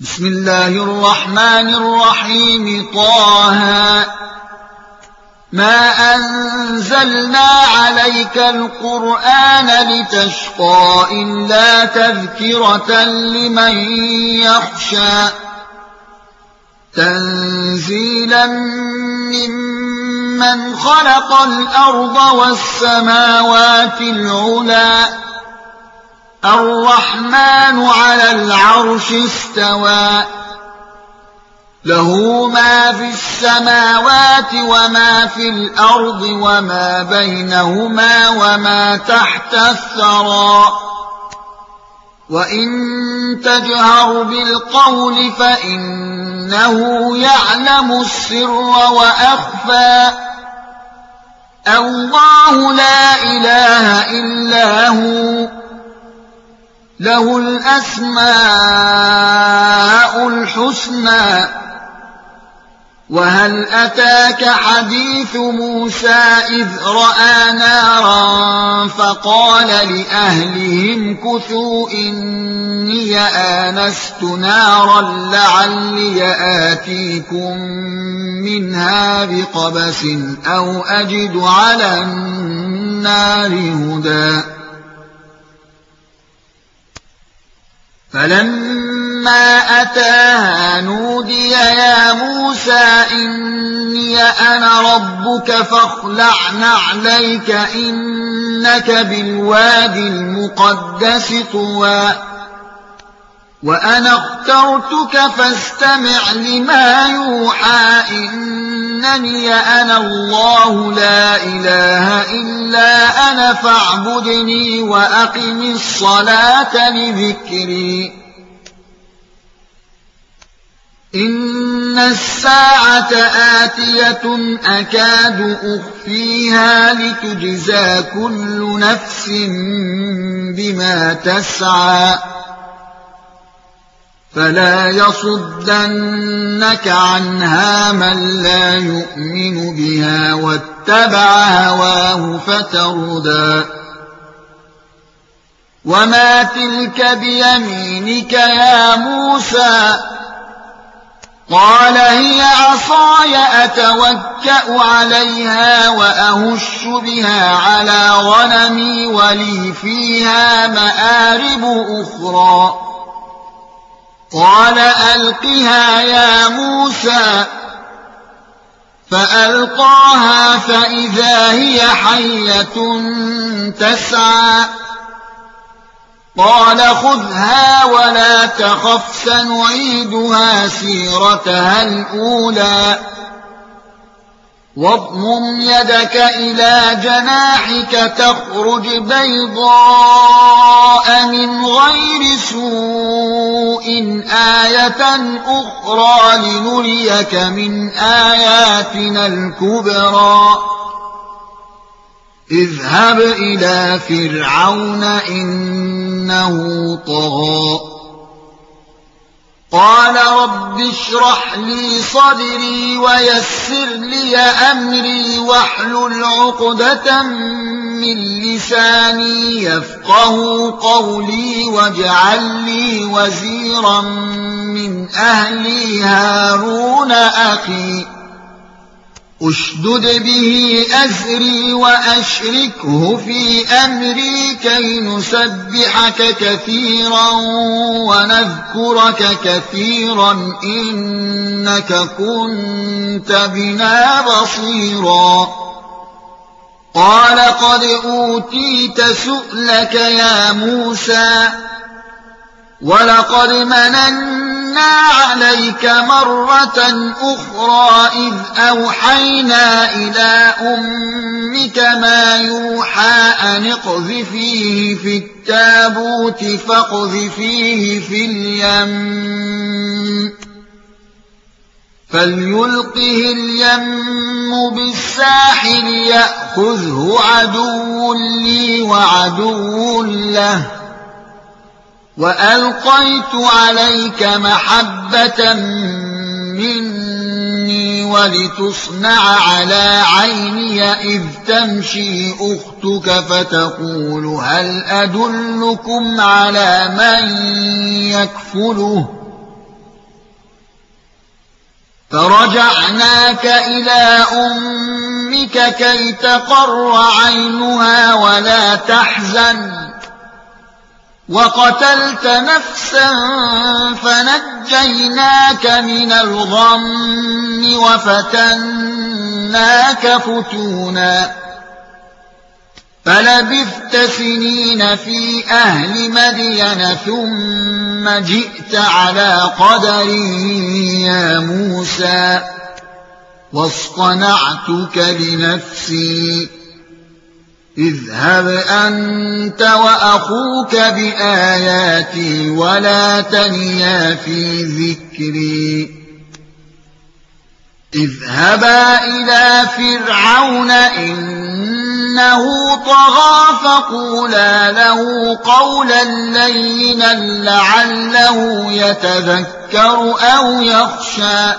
بسم الله الرحمن الرحيم. طه ما أنزلنا عليك القرآن لتشقى إلا تذكرة لمن يخشى تنزيلا ممن خلق الأرض والسماوات العلى الرحمن على العرش استوى له ما في السماوات وما في الأرض وما بينهما وما تحت الثرى وإن تجهر بالقول فإنه يعلم السر وأخفى الله لا إله إلا هو له الأسماء الحسنى وهل أتاك حديث موسى إذ رأى نارا فقال لأهلهم كثوا إني آنست نارا لعلي آتيكم منها بقبس أو أجد على النار هدى فلما أتاها نودي يا موسى إني أنا ربك فاخلع نعليك إنك بالوادي المقدس طوى وأنا اخترتك فاستمع لما يوحى إنني أنا الله لا إله إلا أنا فاعبدني وأقم الصلاة لذكري إن الساعة آتية أكاد أخفيها لتجزى كل نفس بما تسعى فلا يصدنك عنها من لا يؤمن بها واتبع هواه فتردى وما تلك بيمينك يا موسى قال هي عصاي أتوكأ عليها وأهش بها على غنمي ولي فيها مآرب أخرى قال ألقها يا موسى فألقاها فإذا هي حية تسعى قال خذها ولا تخف سنعيدها سيرتها الأولى واضمم يدك إلى جناحك تخرج بيضاء من غير سوء آية أخرى لنريك من آياتنا الكبرى اذهب إلى فرعون إنه طغى قال رب اشرح لي صدري ويسر لي أمري واحلل عقدة من لساني يفقه قولي واجعل لي وزيرا من أهلي هارون أخي اشدد به أزري وأشركه في أمري كي نسبحك كثيرا ونذكرك كثيرا إنك كنت بنا بصيرا قال قد أوتيت سؤلك يا موسى ولقد مننا عليك مرة أخرى إذ أوحينا إلى أمك ما يوحى أن اقذفيه في التابوت فاقذفيه في اليم فليلقه اليم بالساحل يأخذه عدو لي وعدو له وألقيت عليك محبة مني ولتصنع على عيني إذ تمشي أختك فتقول هل أدلكم على من يكفله فرجعناك إلى أمك كي تقر عينها ولا تحزن وقتلت نفسا فنجيناك من الغم وفتناك فتونا فلبثت سنين في أهل مدين ثم جئت على قدري يا موسى واصطنعتك لنفسي اذهب أنت وأخوك بآياتي ولا تنيا في ذكري اذهبا إلى فرعون إنه طغى فقولا له قولا لينا لعله يتذكر أو يخشى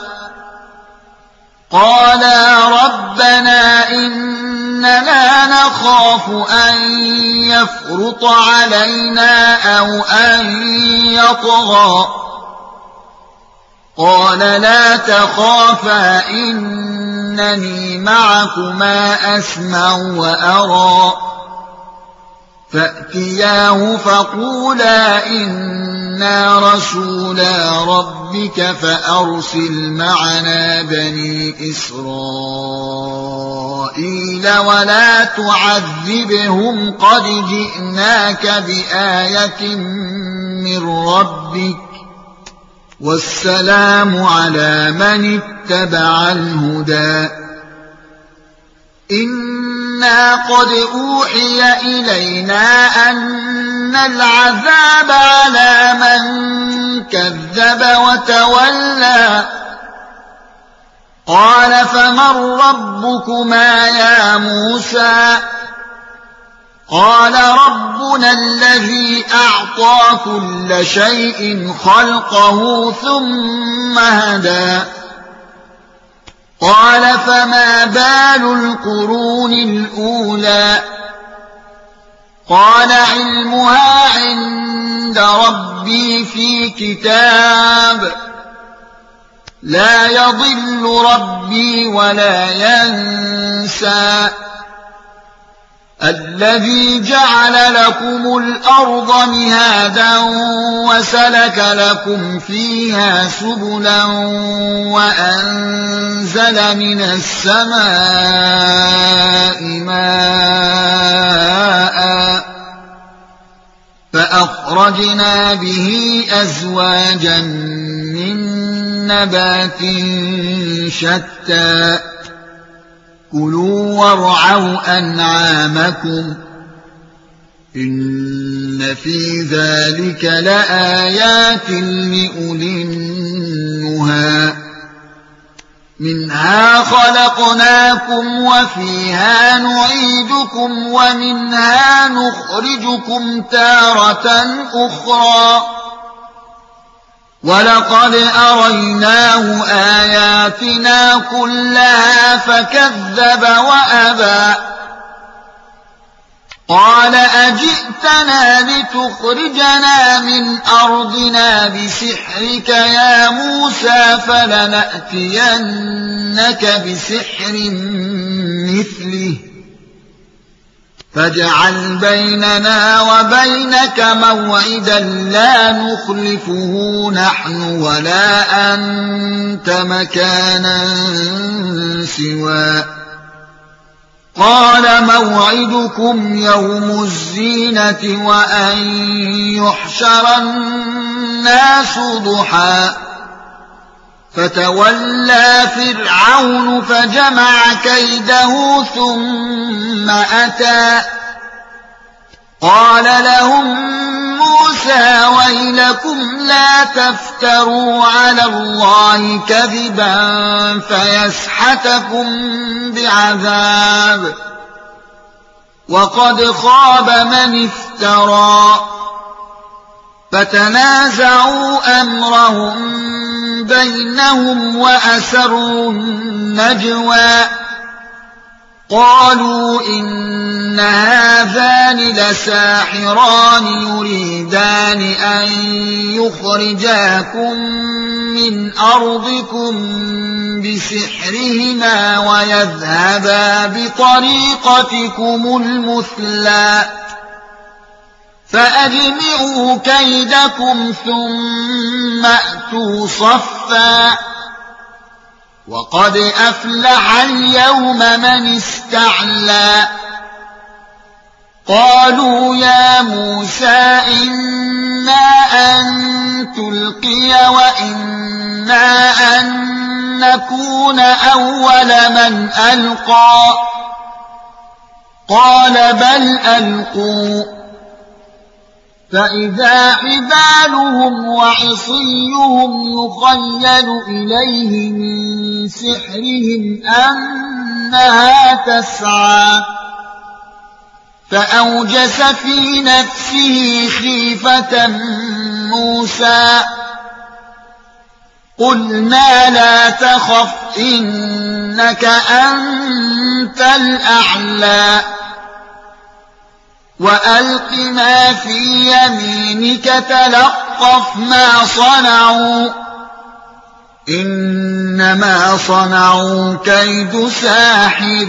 قالا ربنا إننا نخاف أن يفرط علينا أو أن يطغى قال لا تخافا إنني معكما أسمع وأرى فأتياه فقولا إنا رسولا ربك فأرسل معنا بني إسرائيل ولا تعذبهم قد جئناك بآية من ربك والسلام على من اتبع الهدى إنا قد أوحي إلينا أن العذاب على من كذب وتولى قال فمن ربكما يا موسى قال ربنا الذي أعطى كل شيء خلقه ثم هدى قال فما بال القرون الأولى قال علمها عند ربي في كتاب لا يضل ربي ولا ينسى الذي جعل لكم الأرض مهادا وسلك لكم فيها سبلا وأنزل من السماء ماء فأخرجنا به أزواجا من نبات شتى كلوا وارعوا أنعامكم إن في ذلك لآيات لأولي النهى منها خلقناكم وفيها نعيدكم ومنها نخرجكم تارة أخرى ولقد أريناه آياتنا كلها فكذب وأبى قال أجئتنا لتخرجنا من أرضنا بسحرك يا موسى فلنأتينك بسحر مثله فاجعل بيننا وبينك موعدا لا نخلفه نحن ولا أنت مكانا سوى قال موعدكم يوم الزينة وأن يحشر الناس ضحى فتولى فرعون فجمع كيده ثم أتى قال لهم موسى ويلكم لا تفتروا على الله كذبا فيسحتكم بعذاب وقد خاب من افترى فتنازعوا أمرهم بينهم وأسروا النجوى قالوا إن هذان لساحران يريدان أن يخرجاكم من أرضكم بسحرهما ويذهبا بطريقتكم المثلى فأجمعوا كيدكم ثم أتوا صفا وقد أفلح اليوم من استعلى قالوا يا موسى إما أن تلقي وإما أن نكون أول من ألقى قال بل ألقوا فإذا حبالهم وعصيهم يخيل إليه من سحرهم أنها تسعى فأوجس في نفسه خيفة موسى قلنا لا تخف إنك أنت الأعلى وألق ما في يمينك تلقف ما صنعوا إنما صنعوا كيد ساحر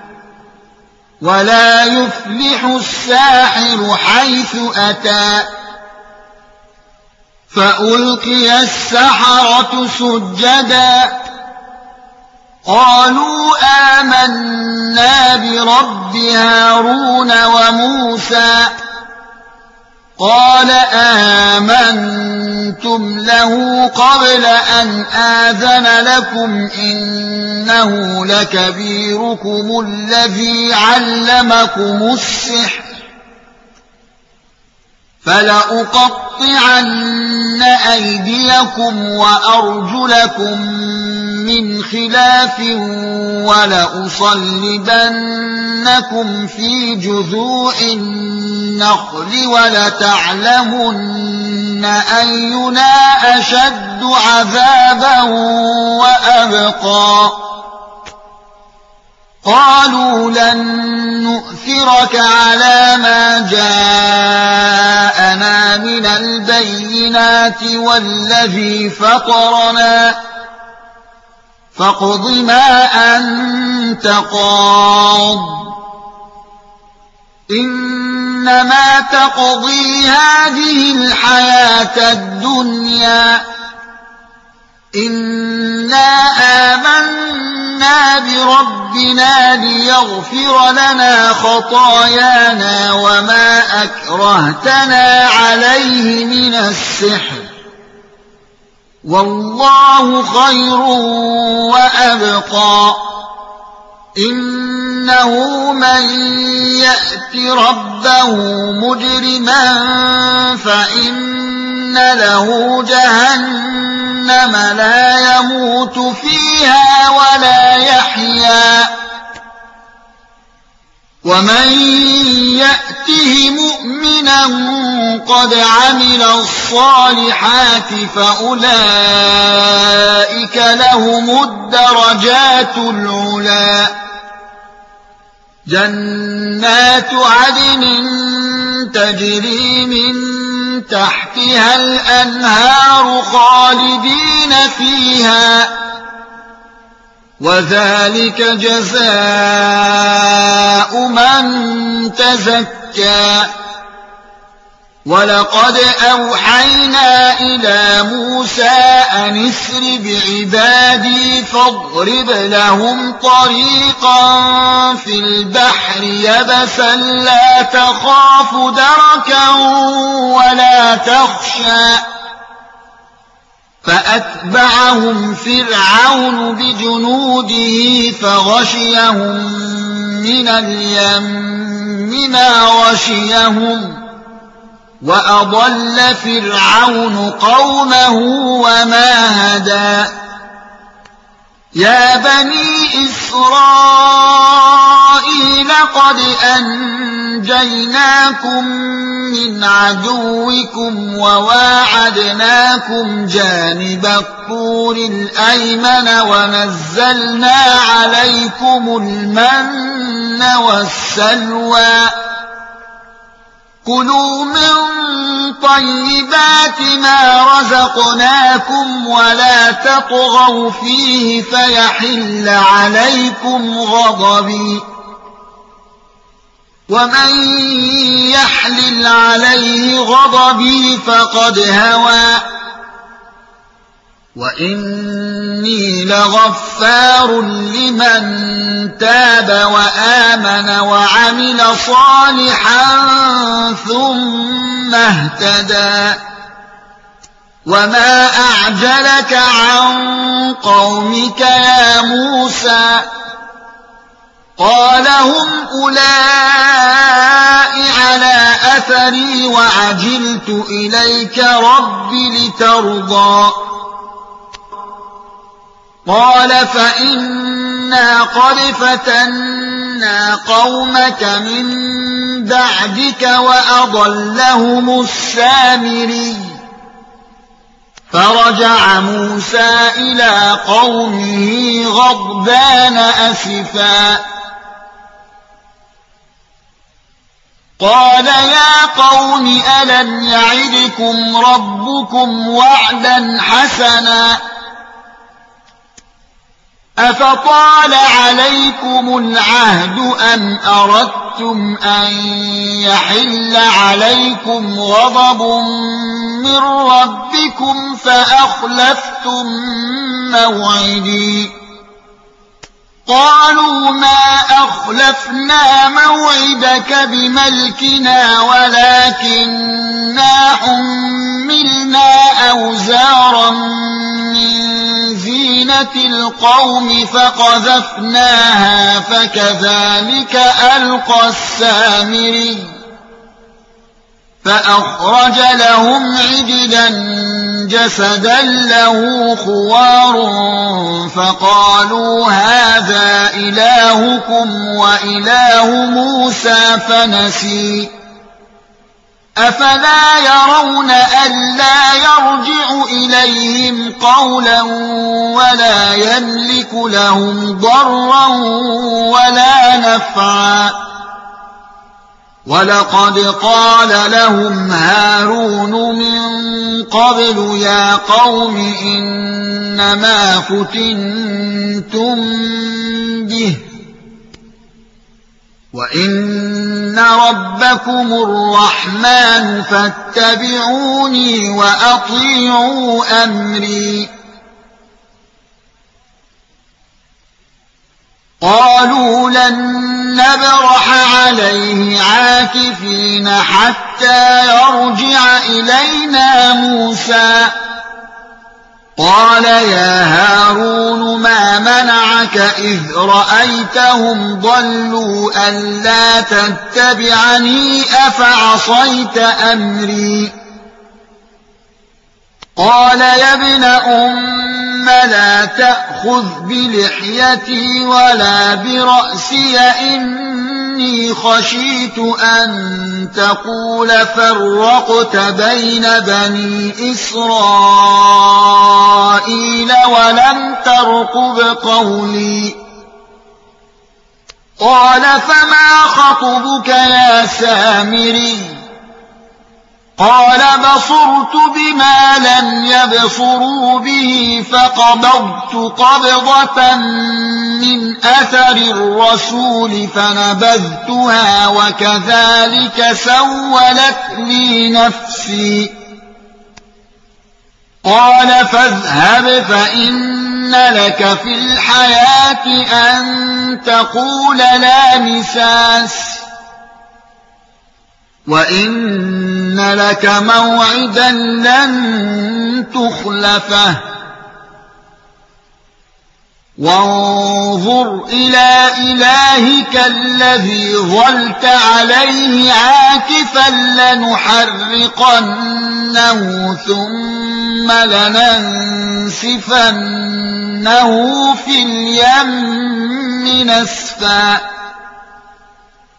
ولا يفلح الساحر حيث أتى فألقي السحرة سجدا قالوا آمنا برب هارون وموسى قال آمنتم له قبل أن آذن لكم إنه لكبيركم الذي علمكم السحر فلأقطعن أيديكم وأرجلكم من خلاف ولأصلبنكم في جذوع النخل ولتعلمن أينا أشد عذابا وأبقى قالوا لن نؤثرك على ما جاءنا من البينات والذي فطرنا فاقض ما أنت قاض إنما تقضي هذه الحياة الدنيا إنا آمنا بربنا ليغفر لنا خطايانا وما أكرهتنا عليه من السحر والله خير وأبقى إنه من يأت ربه مجرما فإن له جهنم لا يموت فيها ولا يحيا ومن يأته مؤمنا قد عمل الصالحات فأولئك لهم الدرجات العلى جنات عدن تجري من تحتها الأنهار خالدين فيها وذلك جزاء من تزكى ولقد أوحينا إلى موسى أن اسر بعبادي فاضرب لهم طريقا في البحر يبسا لا تخاف دركا ولا تخشى فأتبعهم فرعون بجنوده فغشيهم من اليم ما غشيهم وأضل فرعون قومه وما هدى يا بني إسرائيل لقد أنجيناكم من عدوكم وواعدناكم جانب الطور الأيمن ونزلنا عليكم المن والسلوى كلوا من طيبات ما رزقناكم ولا تطغوا فيه فيحل عليكم غضبي ومن يحلل عليه غضبي فقد هوى وإني لغفار لمن تاب وآمن وعمل صالحا ثم اهتدى وما أعجلك عن قومك يا موسى قال هم أولئك على أثري وعجلت إليك رب لترضى قال فإنا قد فتنا قومك من بعدك وأضلهم السامري فرجع موسى إلى قومه غضبان أسفا قال يا قوم ألم يعدكم ربكم وعدا حسنا أفطال عليكم العهد أم أردتم أن يحل عليكم غضب من ربكم فأخلفتم موعدي قالوا ما أخلفنا موعدك بملكنا ولكننا حملنا أوزارا من زينة القوم فقذفناها فكذلك ألقى السامري فأخرج لهم عجلا جسدا له خوار فقالوا هذا إلهكم وإله موسى فنسي أفلا يرون ألا يرجع إليهم قولا ولا يملك لهم ضرا ولا نفعا ولقد قال لهم هارون من قبل يا قوم إنما فتنتم به وإن ربكم الرحمن فاتبعوني وأطيعوا أمري قالوا لن نبرح عليه عاكفين حتى يرجع إلينا موسى قال يا هارون ما منعك إذ رأيتهم ضلوا ألا تتبعني أفعصيت أمري قال يا ابن أم لا تأخذ بلحيتي ولا برأسي إني خشيت أن تقول فرقت بين بني إسرائيل ولم ترقب قولي قال فما خطبك يا سامري قال بصرت بما لم يبصروا به فقبضت قبضة من أثر الرسول فنبذتها وكذلك سولت لي نفسي قال فاذهب فإن لك في الحياة أن تقول لا مساس وإن لك موعدا لن تخلفه وانظر إلى إلهك الذي ظلت عليه عاكفا لنحرقنه ثم لننسفنه في اليم نسفا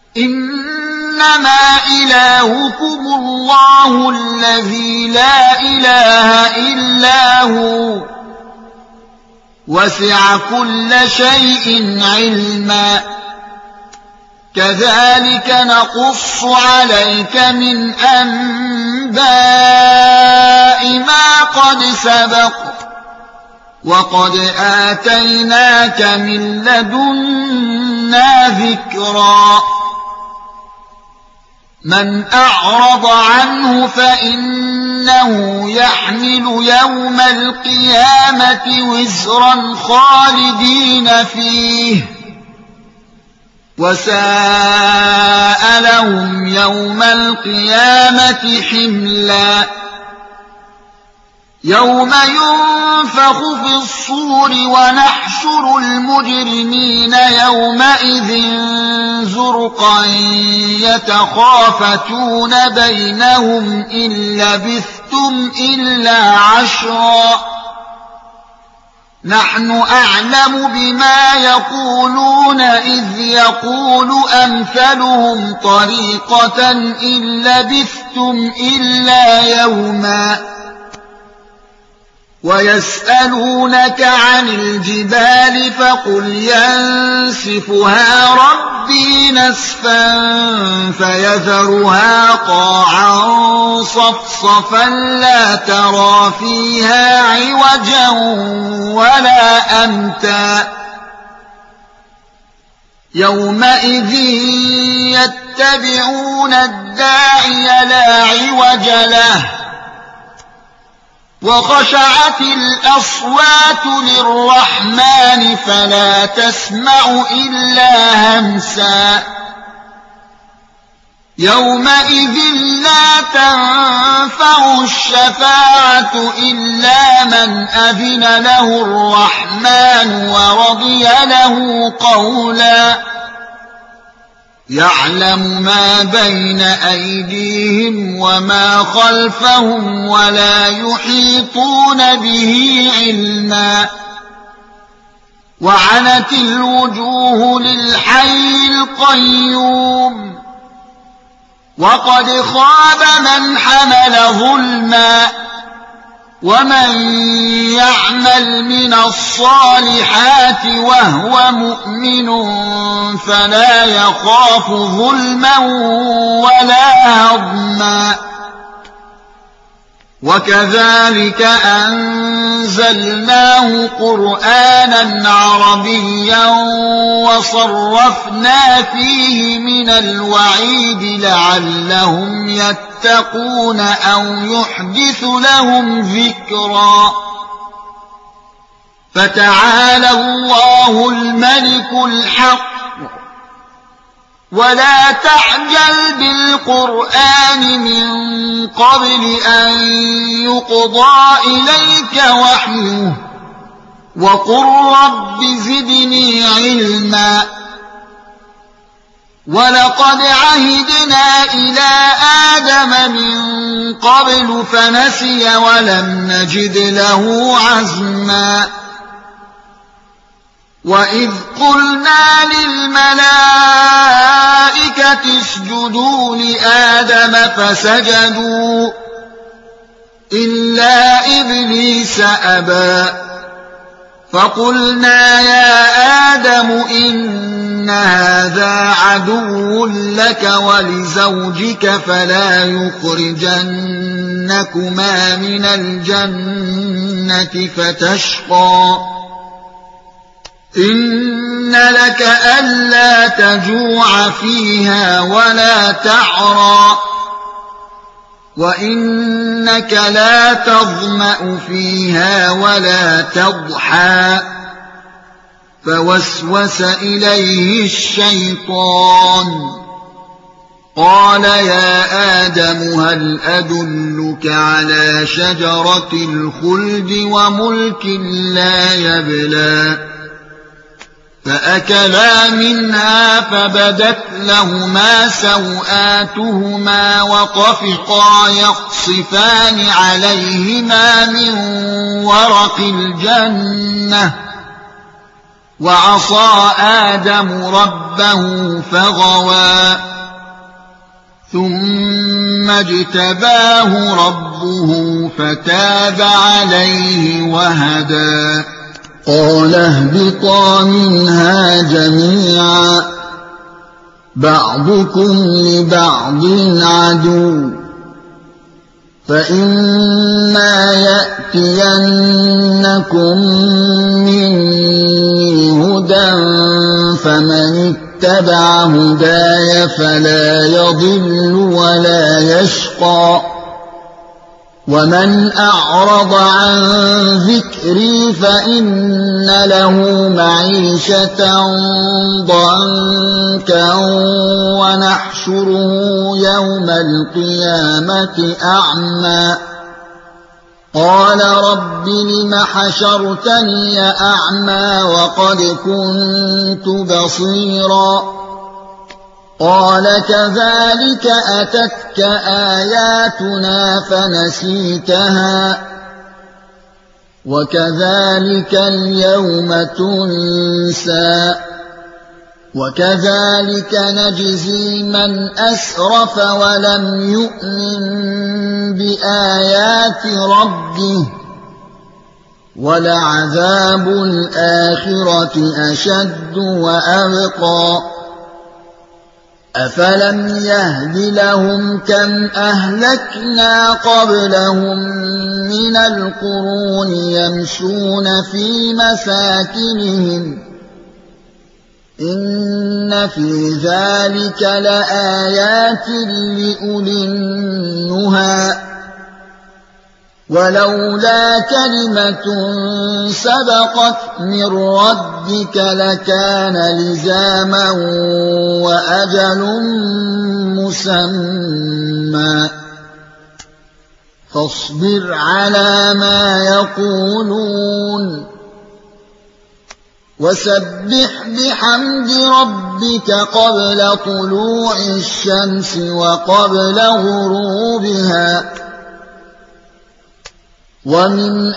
إنما إلهكم الله الذي لا إله إلا هو وسع كل شيء علما كذلك نقص عليك من أنباء ما قد سبق وقد آتيناك من لدنا ذكرا من أعرض عنه فإنه يحمل يوم القيامة وزرا خالدين فيه وساء لهم يوم القيامة حملا يوم ينفخ في الصور ونحشر المجرمين يومئذ زرقا يتخافتون بينهم إن لبثتم إلا عشرا نحن أعلم بما يقولون إذ يقول أمثلهم طريقة إن لبثتم إلا يوما ويسألونك عن الجبال فقل ينسفها ربي نسفا فيذرها قاعا صفصفا لا ترى فيها عوجا ولا أمتا يومئذ يتبعون الداعي لا عوج له وخشعت الأصوات للرحمن فلا تسمع إلا همسا يومئذ لا تنفع الشفاعة إلا من أذن له الرحمن ورضي له قولا يعلم ما بين أيديهم وما خلفهم ولا يحيطون به علما وعنت الوجوه للحي القيوم وقد خاب من حمل ظلما ومن يعمل من الصالحات وهو مؤمن فلا يخاف ظلما ولا هضما وكذلك أنزلناه قرآنا عربيا وصرفنا فيه من الوعيد لعلهم يتقون أو يحدث لهم ذكرا فتعالى الله الملك الحق ولا تعجل بالقرآن من قبل أن يقضى إليك وحيه وقل رب زدني علما ولقد عهدنا إلى آدم من قبل فنسي ولم نجد له عزما وإذ قلنا للملائكة اسجدوا لآدم فسجدوا إلا إبليس أبى فقلنا يا آدم إن هذا عدو لك ولزوجك فلا يخرجنكما من الجنة فتشقى إن لك ألا تجوع فيها ولا تعرى وإنك لا تظمأ فيها ولا تضحى فوسوس إليه الشيطان قال يا آدم هل أدلك على شجرة الخلد وملك لا يبلى فأكلا منها فبدت لهما سوآتهما وطفقا يخصفان عليهما من ورق الجنة وعصى آدم ربه فغوى ثم اجتباه ربه فتاب عليه وهدى قال اهبطا منها جميعا بعضكم لبعض عدو فإما يأتينكم مني هدى فمن اتبع هداي فلا يضل ولا يشقى ومن أعرض عن ذكري فإن له معيشة ضنكا ونحشره يوم القيامة أعمى قال رب لم حشرتني أعمى وقد كنت بصيرا قال كذلك أتتك آياتنا فنسيتها وكذلك اليوم تنسى وكذلك نجزي من أسرف ولم يؤمن بآيات ربه ولعذاب الآخرة أشد وأبقى أفلم يهد لهم كم أهلكنا قبلهم من القرون يمشون في مساكنهم إن في ذلك لآيات لأولي النهى ولولا كلمة سبقت من ربك لكان لزاما وأجل مسمى فاصبر على ما يقولون وسبح بحمد ربك قبل طلوع الشمس وقبل غروبها ومن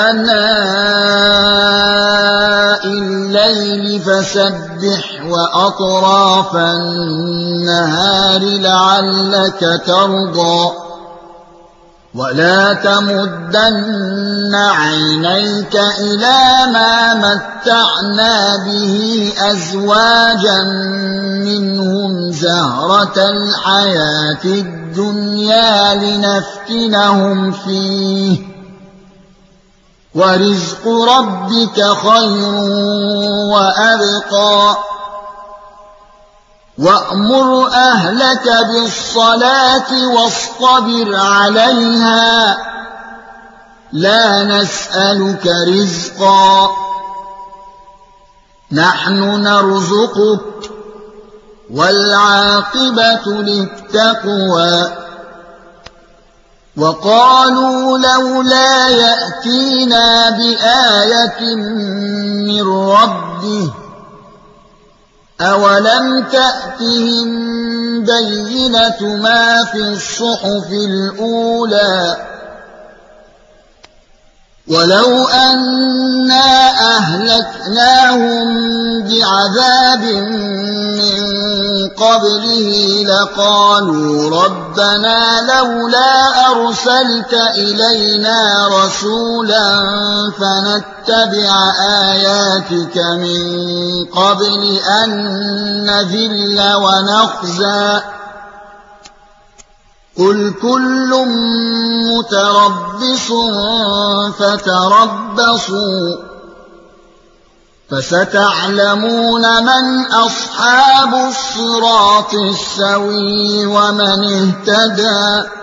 آناء الليل فسبح وأطراف النهار لعلك ترضى ولا تمدن عينيك إلى ما متعنا به أزواجا منهم زهرة الحياة الدنيا لنفتنهم فيه ورزق ربك خير وأبقى وأمر أهلك بالصلاة واصطبر عليها لا نسألك رزقا نحن نرزقك والعاقبة للتقوى وقالوا لولا يأتينا بآية من ربه أولم تأتهم بينة ما في الصحف الأولى ولو أنا أهلكناهم بعذاب من قبله لقالوا ربنا لولا أرسلت إلينا رسولا فنتبع آياتك من قبل أن نذل ونخزى قل كل متربص فتربصوا فستعلمون من أصحاب الصراط السوي ومن اهتدى